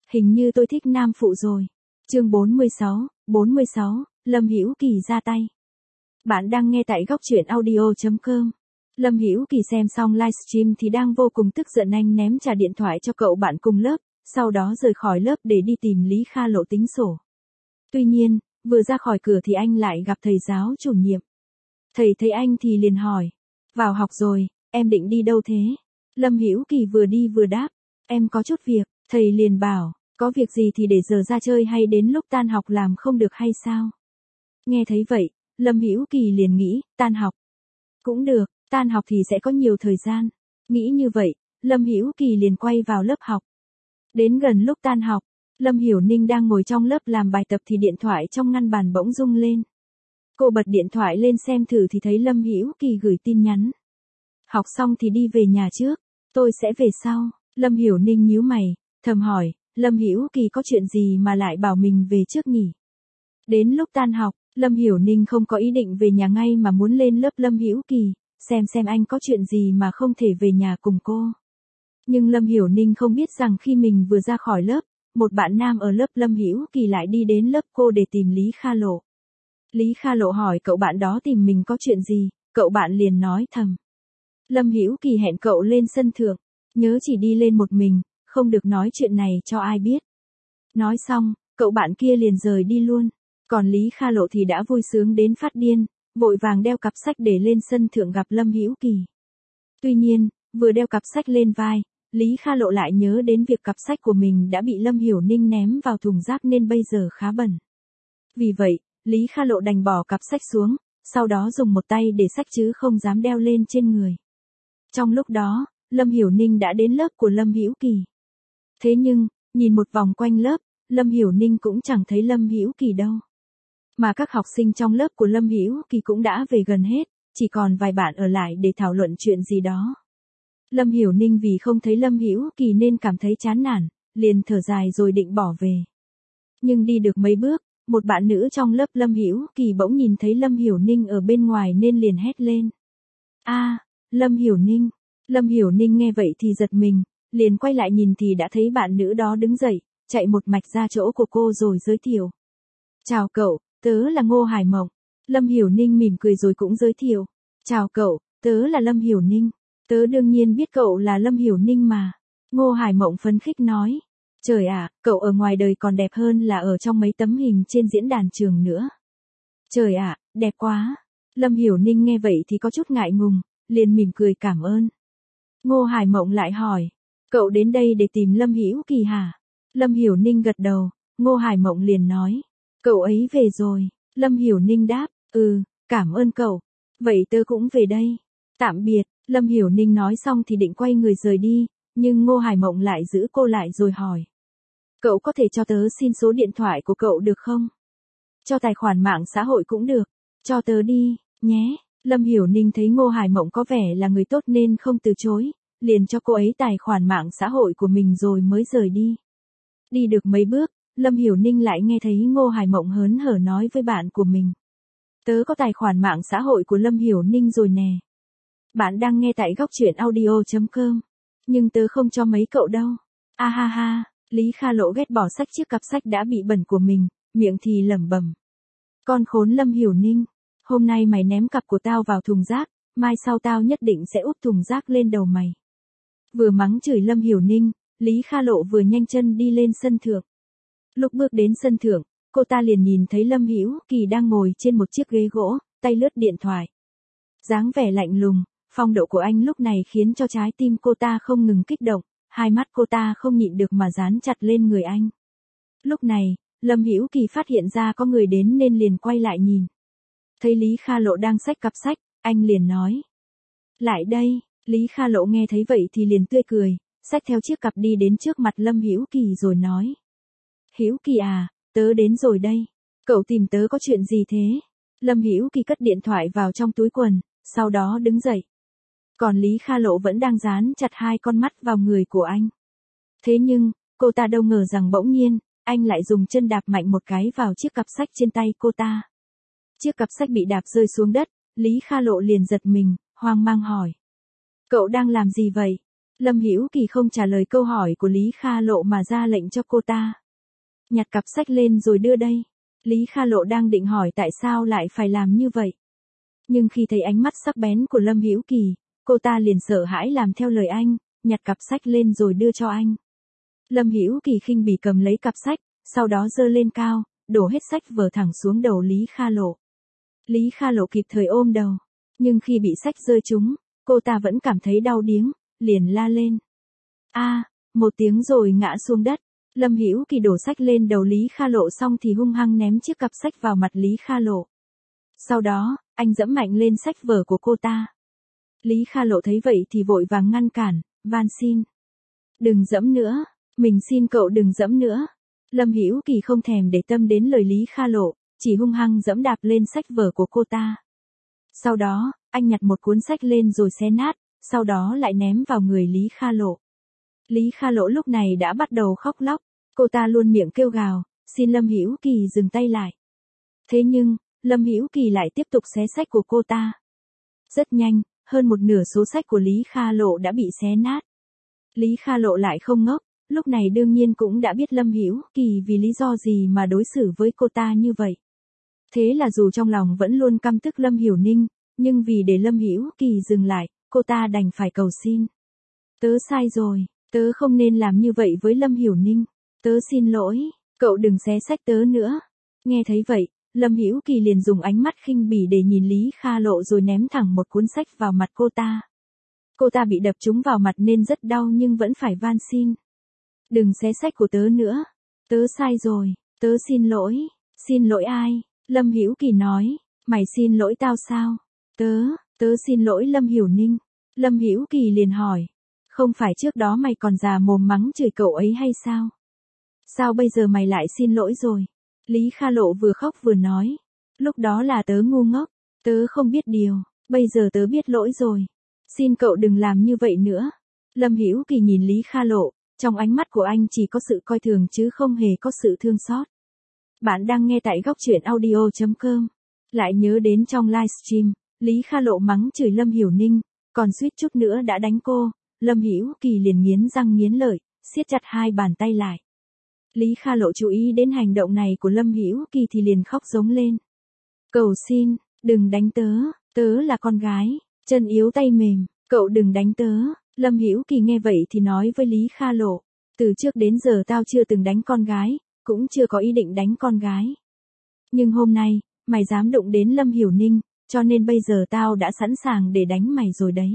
Hình như tôi thích nam phụ rồi. Chương 46, Lâm Hữu Kỳ ra tay. Bạn đang nghe tại góc truyện audio.com. Lâm Hữu Kỳ xem xong livestream thì đang vô cùng tức giận, anh ném trả điện thoại cho cậu bạn cùng lớp, sau đó rời khỏi lớp để đi tìm Lý Kha Lộ tính sổ. Tuy nhiên, vừa ra khỏi cửa thì anh lại gặp thầy giáo chủ nhiệm. Thầy thấy anh thì liền hỏi, vào học rồi, em định đi đâu thế? Lâm Hữu Kỳ vừa đi vừa đáp, em có chút việc. Thầy liền bảo, có việc gì thì để giờ ra chơi hay đến lúc tan học làm không được hay sao? Nghe thấy vậy, Lâm Hữu Kỳ liền nghĩ, tan học cũng được, tan học thì sẽ có nhiều thời gian. Nghĩ như vậy, Lâm Hữu Kỳ liền quay vào lớp học. Đến gần lúc tan học, Lâm Hiểu Ninh đang ngồi trong lớp làm bài tập thì điện thoại trong ngăn bàn bỗng rung lên. Cô bật điện thoại lên xem thử thì thấy Lâm Hữu Kỳ gửi tin nhắn. Học xong thì đi về nhà trước, tôi sẽ về sau. Lâm Hiểu Ninh nhíu mày, thầm hỏi, Lâm Hữu Kỳ có chuyện gì mà lại bảo mình về trước nhỉ? Đến lúc tan học, Lâm Hiểu Ninh không có ý định về nhà ngay mà muốn lên lớp Lâm Hữu Kỳ, xem anh có chuyện gì mà không thể về nhà cùng cô. Nhưng Lâm Hiểu Ninh không biết rằng khi mình vừa ra khỏi lớp, một bạn nam ở lớp Lâm Hữu Kỳ lại đi đến lớp cô để tìm Lý Kha Lộ. Lý Kha Lộ hỏi cậu bạn đó tìm mình có chuyện gì, cậu bạn liền nói thầm. Lâm Hữu Kỳ hẹn cậu lên sân thượng, nhớ chỉ đi lên một mình, không được nói chuyện này cho ai biết. Nói xong, cậu bạn kia liền rời đi luôn, còn Lý Kha Lộ thì đã vui sướng đến phát điên, vội vàng đeo cặp sách để lên sân thượng gặp Lâm Hữu Kỳ. Tuy nhiên, vừa đeo cặp sách lên vai, Lý Kha Lộ lại nhớ đến việc cặp sách của mình đã bị Lâm Hiểu Ninh ném vào thùng rác nên bây giờ khá bẩn. Vì vậy, Lý Kha Lộ đành bỏ cặp sách xuống, sau đó dùng một tay để xách chứ không dám đeo lên trên người. Trong lúc đó, Lâm Hiểu Ninh đã đến lớp của Lâm Hữu Kỳ. Thế nhưng, nhìn một vòng quanh lớp, Lâm Hiểu Ninh cũng chẳng thấy Lâm Hữu Kỳ đâu. Mà các học sinh trong lớp của Lâm Hữu Kỳ cũng đã về gần hết, chỉ còn vài bạn ở lại để thảo luận chuyện gì đó. Lâm Hiểu Ninh vì không thấy Lâm Hữu Kỳ nên cảm thấy chán nản, liền thở dài rồi định bỏ về. Nhưng đi được mấy bước, một bạn nữ trong lớp Lâm Hữu Kỳ bỗng nhìn thấy Lâm Hiểu Ninh ở bên ngoài nên liền hét lên. A, Lâm Hiểu Ninh. Lâm Hiểu Ninh nghe vậy thì giật mình, liền quay lại nhìn thì đã thấy bạn nữ đó đứng dậy, chạy một mạch ra chỗ của cô rồi giới thiệu. Chào cậu, tớ là Ngô Hải Mộng. Lâm Hiểu Ninh mỉm cười rồi cũng giới thiệu. Chào cậu, tớ là Lâm Hiểu Ninh. Tớ đương nhiên biết cậu là Lâm Hiểu Ninh mà. Ngô Hải Mộng phấn khích nói. Trời ạ, cậu ở ngoài đời còn đẹp hơn là ở trong mấy tấm hình trên diễn đàn trường nữa. Trời ạ, đẹp quá. Lâm Hiểu Ninh nghe vậy thì có chút ngại ngùng, liền mỉm cười cảm ơn. Ngô Hải Mộng lại hỏi, cậu đến đây để tìm Lâm Hữu Kỳ hả? Lâm Hiểu Ninh gật đầu, Ngô Hải Mộng liền nói, cậu ấy về rồi. Lâm Hiểu Ninh đáp, cảm ơn cậu. Vậy tớ cũng về đây. Tạm biệt. Lâm Hiểu Ninh nói xong thì định quay người rời đi, nhưng Ngô Hải Mộng lại giữ cô lại rồi hỏi. Cậu có thể cho tớ xin số điện thoại của cậu được không? Cho tài khoản mạng xã hội cũng được. Cho tớ đi, nhé. Lâm Hiểu Ninh thấy Ngô Hải Mộng có vẻ là người tốt nên không từ chối, liền cho cô ấy tài khoản mạng xã hội của mình rồi mới rời đi. Đi được mấy bước, Lâm Hiểu Ninh lại nghe thấy Ngô Hải Mộng hớn hở nói với bạn của mình. Tớ có tài khoản mạng xã hội của Lâm Hiểu Ninh rồi nè. Bạn đang nghe tại góc truyện audio.com. Nhưng tớ không cho mấy cậu đâu. A ha ha, Lý Kha Lộ ghét bỏ xách chiếc cặp sách đã bị bẩn của mình, miệng thì lẩm bẩm. Con khốn Lâm Hiểu Ninh, hôm nay mày ném cặp của tao vào thùng rác, mai sau tao nhất định sẽ úp thùng rác lên đầu mày. Vừa mắng chửi Lâm Hiểu Ninh, Lý Kha Lộ vừa nhanh chân đi lên sân thượng. Lúc bước đến sân thượng, cô ta liền nhìn thấy Lâm Hữu Kỳ đang ngồi trên một chiếc ghế gỗ, tay lướt điện thoại. Dáng vẻ lạnh lùng, phong độ của anh lúc này khiến cho trái tim cô ta không ngừng kích động, hai mắt cô ta không nhịn được mà dán chặt lên người anh. Lúc này, Lâm Hữu Kỳ phát hiện ra có người đến nên liền quay lại nhìn. Thấy Lý Kha Lộ đang xách cặp sách, anh liền nói. Lại đây. Lý Kha Lộ nghe thấy vậy thì liền tươi cười, xách theo chiếc cặp đi đến trước mặt Lâm Hữu Kỳ rồi nói. Hữu Kỳ à, tớ đến rồi đây. Cậu tìm tớ có chuyện gì thế? Lâm Hữu Kỳ cất điện thoại vào trong túi quần, sau đó đứng dậy. Còn Lý Kha Lộ vẫn đang dán chặt hai con mắt vào người của anh. Thế nhưng, cô ta đâu ngờ rằng bỗng nhiên, anh lại dùng chân đạp mạnh một cái vào chiếc cặp sách trên tay cô ta. Chiếc cặp sách bị đạp rơi xuống đất, Lý Kha Lộ liền giật mình, hoang mang hỏi. Cậu đang làm gì vậy? Lâm Hữu Kỳ không trả lời câu hỏi của Lý Kha Lộ mà ra lệnh cho cô ta. Nhặt cặp sách lên rồi đưa đây. Lý Kha Lộ đang định hỏi tại sao lại phải làm như vậy. Nhưng khi thấy ánh mắt sắc bén của Lâm Hữu Kỳ, cô ta liền sợ hãi làm theo lời anh, nhặt cặp sách lên rồi đưa cho anh. Lâm Hữu Kỳ khinh bỉ cầm lấy cặp sách, sau đó giơ lên cao, đổ hết sách vở thẳng xuống đầu Lý Kha Lộ. Lý Kha Lộ kịp thời ôm đầu, nhưng khi bị sách rơi trúng, cô ta vẫn cảm thấy đau điếng, liền la lên. Một tiếng rồi ngã xuống đất. Lâm Hữu Kỳ đổ sách lên đầu Lý Kha Lộ xong thì hung hăng ném chiếc cặp sách vào mặt Lý Kha Lộ. Sau đó, anh giẫm mạnh lên sách vở của cô ta. Lý Kha Lộ thấy vậy thì vội vàng ngăn cản, van xin. Đừng giẫm nữa, mình xin cậu đừng giẫm nữa. Lâm Hữu Kỳ không thèm để tâm đến lời Lý Kha Lộ, chỉ hung hăng giẫm đạp lên sách vở của cô ta. Sau đó, anh nhặt một cuốn sách lên rồi xé nát, sau đó lại ném vào người Lý Kha Lộ. Lý Kha Lộ lúc này đã bắt đầu khóc lóc, cô ta luôn miệng kêu gào, xin Lâm Hữu Kỳ dừng tay lại. Thế nhưng, Lâm Hữu Kỳ lại tiếp tục xé sách của cô ta. Rất nhanh, hơn một nửa số sách của Lý Kha Lộ đã bị xé nát. Lý Kha Lộ lại không ngốc, lúc này đương nhiên cũng đã biết Lâm Hữu Kỳ vì lý do gì mà đối xử với cô ta như vậy. Thế là dù trong lòng vẫn luôn căm tức Lâm Hiểu Ninh, nhưng vì để Lâm Hữu Kỳ dừng lại, cô ta đành phải cầu xin. Tớ sai rồi, tớ không nên làm như vậy với Lâm Hiểu Ninh. Tớ xin lỗi, cậu đừng xé sách tớ nữa. Nghe thấy vậy, Lâm Hữu Kỳ liền dùng ánh mắt khinh bỉ để nhìn Lý Kha Lộ rồi ném thẳng một cuốn sách vào mặt cô ta. Cô ta bị đập trúng vào mặt nên rất đau nhưng vẫn phải van xin. Đừng xé sách của tớ nữa. Tớ sai rồi, tớ xin lỗi. Xin lỗi ai? Lâm Hữu Kỳ nói, mày xin lỗi tao sao? Tớ xin lỗi Lâm Hiểu Ninh. Lâm Hữu Kỳ liền hỏi, không phải trước đó mày còn già mồm mắng chửi cậu ấy hay sao? Sao bây giờ mày lại xin lỗi rồi? Lý Kha Lộ vừa khóc vừa nói, lúc đó là tớ ngu ngốc, tớ không biết điều, bây giờ tớ biết lỗi rồi. Xin cậu đừng làm như vậy nữa. Lâm Hữu Kỳ nhìn Lý Kha Lộ, trong ánh mắt của anh chỉ có sự coi thường chứ không hề có sự thương xót. Bạn đang nghe tại góc truyện audio.com. Lại nhớ đến trong livestream, Lý Kha Lộ mắng chửi Lâm Hiểu Ninh, còn suýt chút nữa đã đánh cô. Lâm Hữu Kỳ liền nghiến răng nghiến lợi, siết chặt hai bàn tay lại. Lý Kha Lộ chú ý đến hành động này của Lâm Hữu Kỳ thì liền khóc giống lên. Cầu xin, đừng đánh tớ, tớ là con gái, chân yếu tay mềm, cậu đừng đánh tớ. Lâm Hữu Kỳ nghe vậy thì nói với Lý Kha Lộ, từ trước đến giờ tao chưa từng đánh con gái, cũng chưa có ý định đánh con gái. Nhưng hôm nay, mày dám đụng đến Lâm Hiểu Ninh, cho nên bây giờ tao đã sẵn sàng để đánh mày rồi đấy.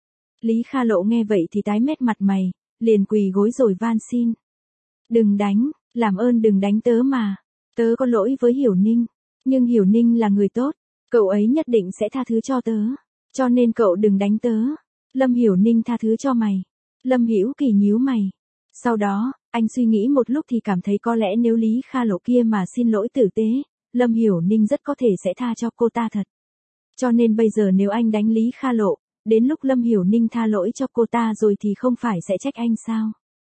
Lý Kha Lộ nghe vậy thì tái mét mặt mày, liền quỳ gối rồi van xin. Đừng đánh, làm ơn đừng đánh tớ mà. Tớ có lỗi với Hiểu Ninh, nhưng Hiểu Ninh là người tốt, cậu ấy nhất định sẽ tha thứ cho tớ. Cho nên cậu đừng đánh tớ. Lâm Hiểu Ninh tha thứ cho mày. Lâm Hữu Kỳ nhíu mày. Sau đó, anh suy nghĩ một lúc thì cảm thấy có lẽ nếu Lý Kha Lộ kia mà xin lỗi tử tế, Lâm Hiểu Ninh rất có thể sẽ tha cho cô ta thật. Cho nên bây giờ nếu anh đánh Lý Kha Lộ, đến lúc Lâm Hiểu Ninh tha lỗi cho cô ta rồi thì không phải sẽ trách anh sao?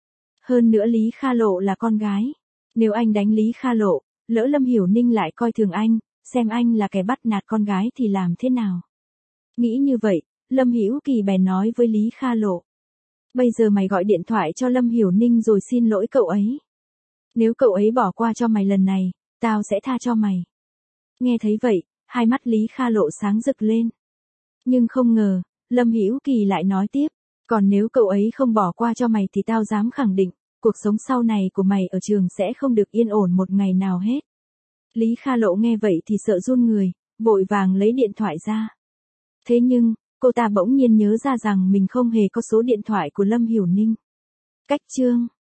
Hơn nữa Lý Kha Lộ là con gái. Nếu anh đánh Lý Kha Lộ, lỡ Lâm Hiểu Ninh lại coi thường anh, xem anh là kẻ bắt nạt con gái thì làm thế nào? Nghĩ như vậy, Lâm Hữu Kỳ bèn nói với Lý Kha Lộ. Bây giờ mày gọi điện thoại cho Lâm Hiểu Ninh rồi xin lỗi cậu ấy. Nếu cậu ấy bỏ qua cho mày lần này, tao sẽ tha cho mày. Nghe thấy vậy, hai mắt Lý Kha Lộ sáng rực lên. Nhưng không ngờ, Lâm Hữu Kỳ lại nói tiếp, còn nếu cậu ấy không bỏ qua cho mày thì tao dám khẳng định, cuộc sống sau này của mày ở trường sẽ không được yên ổn một ngày nào hết. Lý Kha Lộ nghe vậy thì sợ run người, vội vàng lấy điện thoại ra. Thế nhưng, cô ta bỗng nhiên nhớ ra rằng mình không hề có số điện thoại của Lâm Hiểu Ninh. Cách chương